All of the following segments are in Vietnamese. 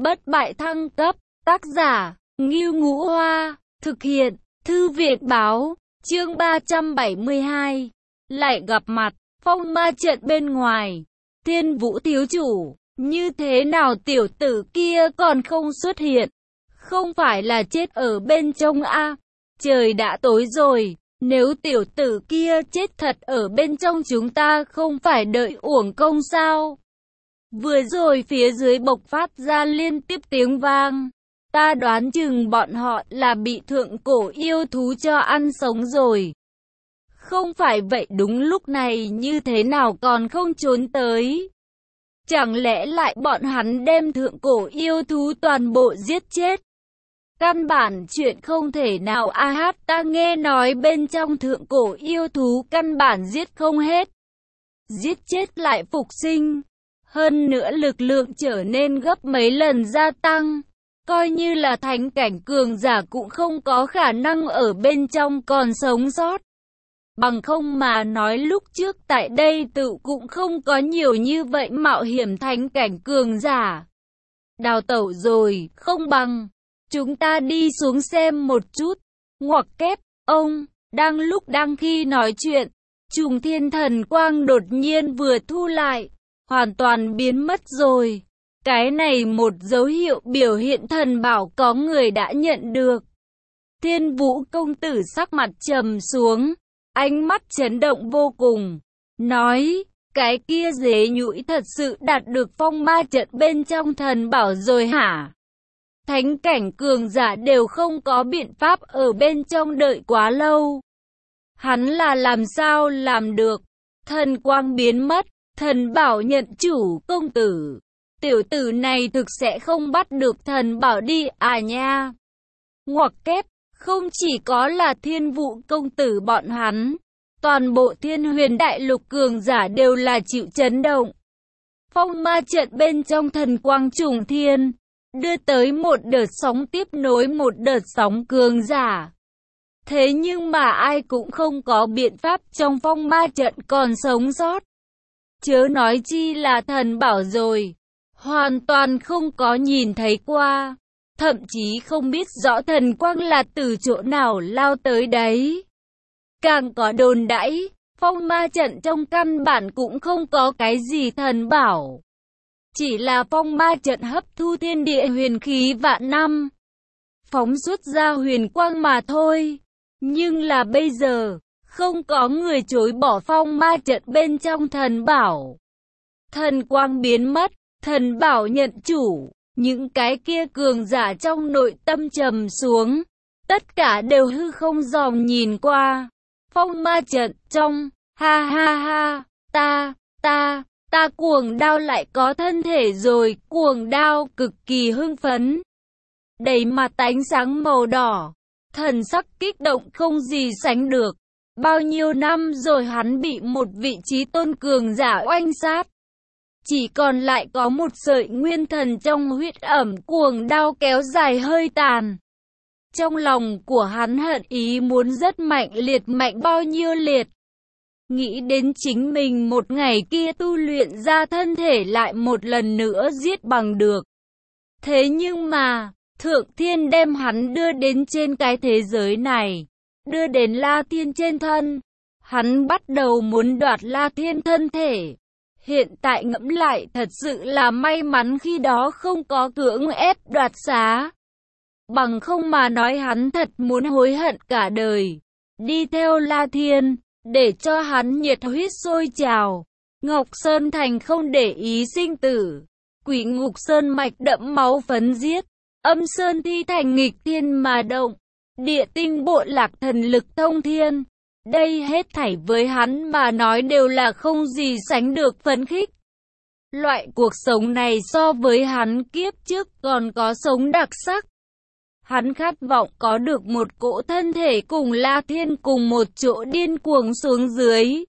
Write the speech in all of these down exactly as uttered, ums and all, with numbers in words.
Bất bại thăng cấp, tác giả, Ngưu Ngũ Hoa, thực hiện, Thư viện Báo, chương ba trăm bảy mươi hai. Lại gặp mặt, phong ma trận bên ngoài. Thiên Vũ thiếu chủ, như thế nào tiểu tử kia còn không xuất hiện? Không phải là chết ở bên trong a? Trời đã tối rồi, nếu tiểu tử kia chết thật ở bên trong chúng ta không phải đợi uổng công sao? Vừa rồi phía dưới bộc phát ra liên tiếp tiếng vang. Ta đoán chừng bọn họ là bị thượng cổ yêu thú cho ăn sống rồi. Không phải vậy đúng lúc này như thế nào còn không trốn tới? Chẳng lẽ lại bọn hắn đem thượng cổ yêu thú toàn bộ giết chết? Căn bản chuyện không thể nào a hát ta nghe nói bên trong thượng cổ yêu thú căn bản giết không hết. Giết chết lại phục sinh. Hơn nữa lực lượng trở nên gấp mấy lần gia tăng. Coi như là thánh cảnh cường giả cũng không có khả năng ở bên trong còn sống sót. Bằng không mà nói lúc trước tại đây tự cũng không có nhiều như vậy mạo hiểm thánh cảnh cường giả. Đào tẩu rồi, không bằng. Chúng ta đi xuống xem một chút. Ngoặc kép, ông, đang lúc đang khi nói chuyện. Trùng thiên thần quang đột nhiên vừa thu lại. Hoàn toàn biến mất rồi. Cái này một dấu hiệu biểu hiện thần bảo có người đã nhận được. Thiên Vũ công tử sắc mặt trầm xuống. Ánh mắt chấn động vô cùng. Nói, cái kia dế nhũi thật sự đạt được phong ma trận bên trong thần bảo rồi hả? Thánh cảnh cường giả đều không có biện pháp ở bên trong đợi quá lâu. Hắn là làm sao làm được? Thần quang biến mất, thần bảo nhận chủ công tử. Tiểu tử này thực sẽ không bắt được thần bảo đi à nha. Ngoặc kép, không chỉ có là Thiên Vũ công tử bọn hắn, toàn bộ Thiên Huyền Đại Lục cường giả đều là chịu chấn động. Phong ma trận bên trong thần quang trùng thiên, đưa tới một đợt sóng tiếp nối một đợt sóng cường giả. Thế nhưng mà ai cũng không có biện pháp trong phong ma trận còn sống sót. Chớ nói chi là thần bảo rồi. Hoàn toàn không có nhìn thấy qua. Thậm chí không biết rõ thần quang là từ chỗ nào lao tới đấy. Càng có đồn đãi, phong ma trận trong căn bản cũng không có cái gì thần bảo. Chỉ là phong ma trận hấp thu thiên địa huyền khí vạn năm. Phóng xuất ra huyền quang mà thôi. Nhưng là bây giờ, không có người chối bỏ phong ma trận bên trong thần bảo. Thần quang biến mất, thần bảo nhận chủ. Những cái kia cường giả trong nội tâm trầm xuống. Tất cả đều hư không dòm nhìn qua. Phong ma trận trong, ha ha ha, ta, ta, ta cuồng đao lại có thân thể rồi. Cuồng đao cực kỳ hưng phấn. Đầy mặt ánh sáng màu đỏ. Thần sắc kích động không gì sánh được. Bao nhiêu năm rồi hắn bị một vị trí tôn cường giả oanh sát. Chỉ còn lại có một sợi nguyên thần trong huyết ẩm cuồng đao kéo dài hơi tàn. Trong lòng của hắn hận ý muốn rất mạnh liệt mạnh bao nhiêu liệt. Nghĩ đến chính mình một ngày kia tu luyện ra thân thể lại một lần nữa giết bằng được. Thế nhưng mà, Thượng Thiên đem hắn đưa đến trên cái thế giới này. Đưa đến La Thiên trên thân. Hắn bắt đầu muốn đoạt La Thiên thân thể. Hiện tại ngẫm lại thật sự là may mắn khi đó không có cưỡng ép đoạt xá. Bằng không mà nói hắn thật muốn hối hận cả đời. Đi theo La Thiên, để cho hắn nhiệt huyết sôi trào. Ngọc Sơn Thành không để ý sinh tử. Quỷ Ngục Sơn mạch đẫm máu phấn giết. Âm Sơn Thi Thành nghịch thiên mà động. Địa tinh bộ lạc thần lực thông thiên. Đây hết thảy với hắn mà nói đều là không gì sánh được phấn khích. Loại cuộc sống này so với hắn kiếp trước còn có sống đặc sắc. Hắn khát vọng có được một cỗ thân thể cùng La Thiên cùng một chỗ điên cuồng xuống dưới.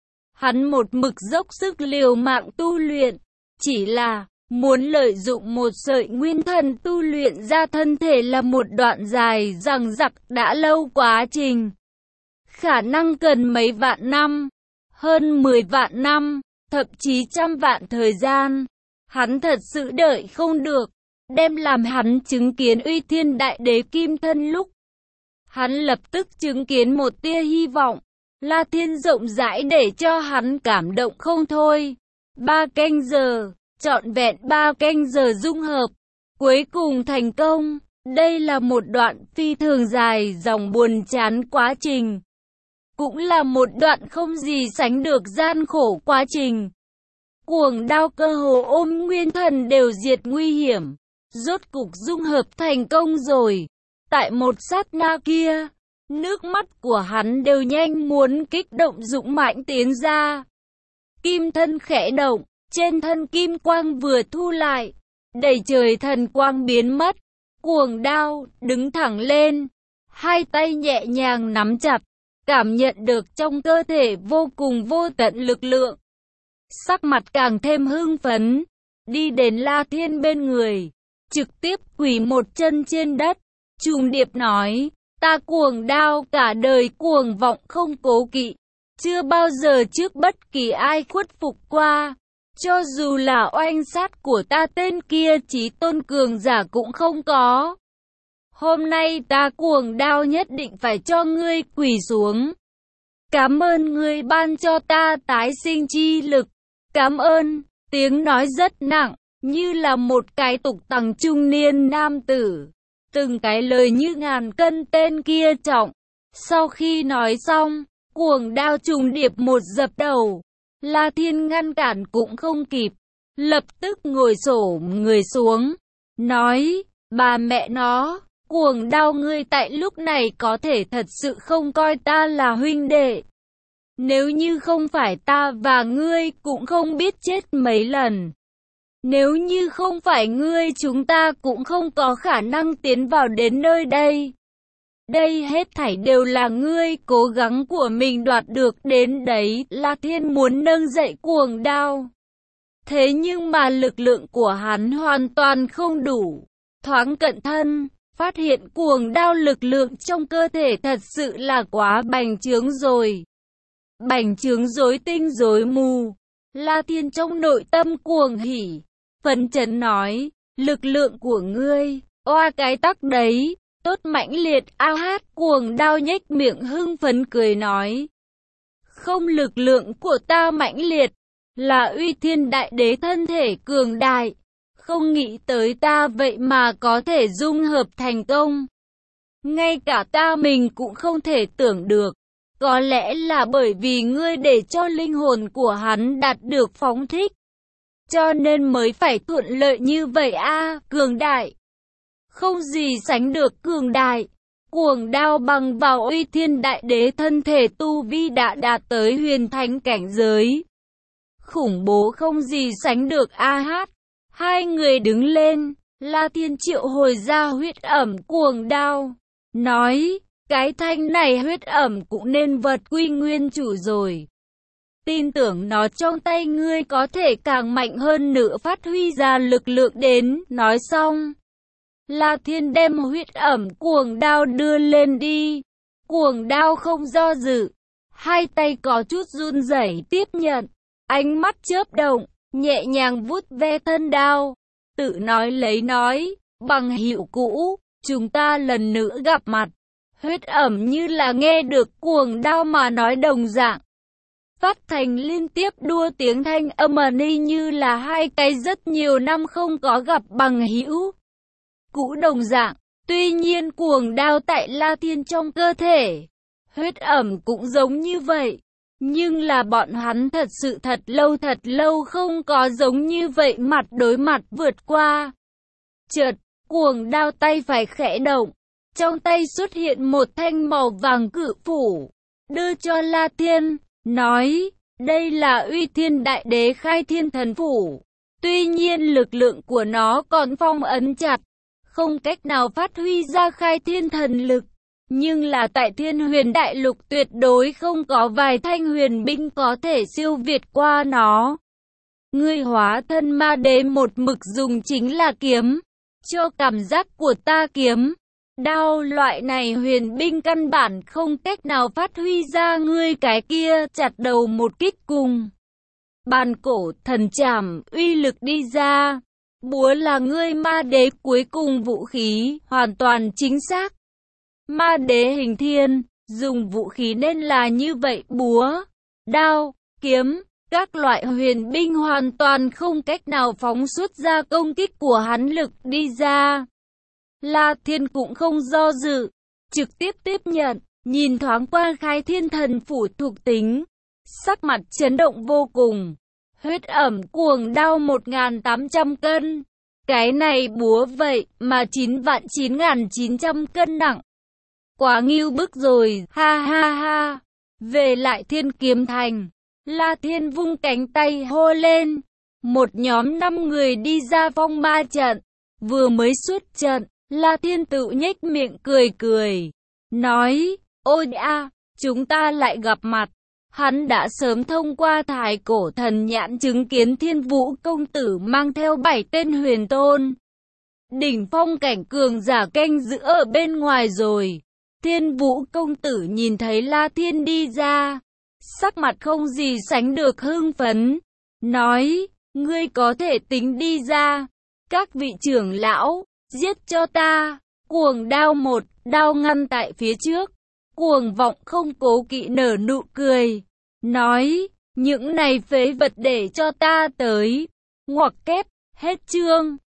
Hắn một mực dốc sức liều mạng tu luyện. Chỉ là muốn lợi dụng một sợi nguyên thần tu luyện ra thân thể là một đoạn dài dằng dặc đã lâu quá trình. Khả năng cần mấy vạn năm, hơn mười vạn năm, thậm chí trăm vạn thời gian. Hắn thật sự đợi không được. đem làm hắn chứng kiến Uy Thiên Đại Đế kim thân lúc. Hắn lập tức chứng kiến một tia hy vọng. La Thiên rộng rãi để cho hắn cảm động không thôi. Ba canh giờ, trọn vẹn ba canh giờ dung hợp, cuối cùng thành công. Đây là một đoạn phi thường dài dòng buồn chán quá trình. Cũng là một đoạn không gì sánh được gian khổ quá trình. Cuồng đao cơ hồ ôm nguyên thần đều diệt nguy hiểm. Rốt cục dung hợp thành công rồi. Tại một sát na kia, nước mắt của hắn đều nhanh muốn kích động dũng mãnh tiến ra. Kim thân khẽ động, trên thân kim quang vừa thu lại, đầy trời thần quang biến mất. Cuồng đao đứng thẳng lên, hai tay nhẹ nhàng nắm chặt, cảm nhận được trong cơ thể vô cùng vô tận lực lượng. Sắc mặt càng thêm hưng phấn, đi đến La Thiên bên người, trực tiếp quỳ một chân trên đất, trùng điệp nói, ta cuồng đao cả đời cuồng vọng không cố kỵ, chưa bao giờ trước bất kỳ ai khuất phục qua, cho dù là oanh sát của ta tên kia chí tôn cường giả cũng không có. Hôm nay ta cuồng đao nhất định phải cho ngươi quỳ xuống. Cảm ơn ngươi ban cho ta tái sinh chi lực. Cảm ơn, tiếng nói rất nặng, như là một cái tục tằng trung niên nam tử. Từng cái lời như ngàn cân tên kia trọng. Sau khi nói xong, cuồng đao trùng điệp một dập đầu. La Thiên ngăn cản cũng không kịp, lập tức ngồi xổm người xuống, nói, bà mẹ nó, cuồng đao ngươi tại lúc này có thể thật sự không coi ta là huynh đệ. Nếu như không phải ta và ngươi cũng không biết chết mấy lần. Nếu như không phải ngươi chúng ta cũng không có khả năng tiến vào đến nơi đây. Đây hết thảy đều là ngươi cố gắng của mình đoạt được đến đấy. La Thiên muốn nâng dậy cuồng đao. Thế nhưng mà lực lượng của hắn hoàn toàn không đủ. Thoáng cận thân, phát hiện cuồng đao lực lượng trong cơ thể thật sự là quá bành trướng rồi. Bành trướng rối tinh rối mù. La Thiên trong nội tâm cuồng hỉ, phấn chấn nói, lực lượng của ngươi, oa cái tắc đấy. Tốt mãnh liệt, a hát, cuồng đao nhếch miệng hưng phấn cười nói. Không, lực lượng của ta mãnh liệt, là Uy Thiên Đại Đế thân thể cường đại. Không nghĩ tới ta vậy mà có thể dung hợp thành công. Ngay cả ta mình cũng không thể tưởng được. Có lẽ là bởi vì ngươi để cho linh hồn của hắn đạt được phóng thích. Cho nên mới phải thuận lợi như vậy a, cường đại. Không gì sánh được cường đại. Cuồng đao bằng vào Uy Thiên Đại Đế thân thể tu vi đã đạt tới huyền thánh cảnh giới. Khủng bố không gì sánh được a hát. Hai người đứng lên, La Thiên triệu hồi ra huyết ẩm cuồng đao. Nói, cái thanh này huyết ẩm cũng nên vật quy nguyên chủ rồi. Tin tưởng nó trong tay ngươi có thể càng mạnh hơn nữa phát huy ra lực lượng đến. Nói xong, La Thiên đem huyết ẩm cuồng đao đưa lên đi. Cuồng đao không do dự, hai tay có chút run rẩy tiếp nhận, ánh mắt chớp động, nhẹ nhàng vuốt ve thân đao, tự nói lấy nói, bằng hữu cũ, chúng ta lần nữa gặp mặt. Huyết ẩm như là nghe được cuồng đao mà nói đồng dạng, phát thành liên tiếp đua tiếng thanh âm ni như là hai cái rất nhiều năm không có gặp bằng hữu cũ đồng dạng. Tuy nhiên cuồng đao tại La Thiên trong cơ thể, huyết ẩm cũng giống như vậy. Nhưng là bọn hắn thật sự thật lâu thật lâu không có giống như vậy mặt đối mặt vượt qua. Chợt, cuồng đao tay phải khẽ động, trong tay xuất hiện một thanh màu vàng cự phủ, đưa cho La Thiên, nói, đây là Uy Thiên Đại Đế khai thiên thần phủ. Tuy nhiên lực lượng của nó còn phong ấn chặt, không cách nào phát huy ra khai thiên thần lực. Nhưng là tại Thiên Huyền Đại Lục tuyệt đối không có vài thanh huyền binh có thể siêu việt qua nó. Ngươi hóa thân ma đế một mực dùng chính là kiếm. Cho cảm giác của ta kiếm, đao loại này huyền binh căn bản không cách nào phát huy ra ngươi cái kia chặt đầu một kích cùng. Bàn cổ thần trảm uy lực đi ra. Búa là ngươi ma đế cuối cùng vũ khí, hoàn toàn chính xác. Ma đế hình thiên, dùng vũ khí nên là như vậy, búa, đao, kiếm, các loại huyền binh hoàn toàn không cách nào phóng xuất ra công kích của hắn lực đi ra. La Thiên cũng không do dự, trực tiếp tiếp nhận, nhìn thoáng qua khai thiên thần phủ thuộc tính, sắc mặt chấn động vô cùng. Huyết ẩm cuồng đao một nghìn tám trăm cân, cái này búa vậy mà chín vạn chín nghìn chín trăm cân nặng. Quá ngưu bức rồi, ha ha ha. Về lại Thiên Kiếm Thành, La Thiên vung cánh tay hô lên. Một nhóm năm người đi ra phong ma trận. Vừa mới xuất trận, La Thiên tự nhếch miệng cười cười. Nói, ôi a, chúng ta lại gặp mặt. Hắn đã sớm thông qua thái cổ thần nhãn chứng kiến Thiên Vũ công tử mang theo bảy tên huyền tôn. Đỉnh phong cảnh cường giả canh giữ ở bên ngoài rồi. Thiên Vũ công tử nhìn thấy La Thiên đi ra, sắc mặt không gì sánh được hưng phấn, nói, ngươi có thể tính đi ra, các vị trưởng lão, giết cho ta. Cuồng đao một, đao ngăn tại phía trước, cuồng vọng không cố kỵ nở nụ cười, nói, những này phế vật để cho ta tới, ngoặc kép, hết chương.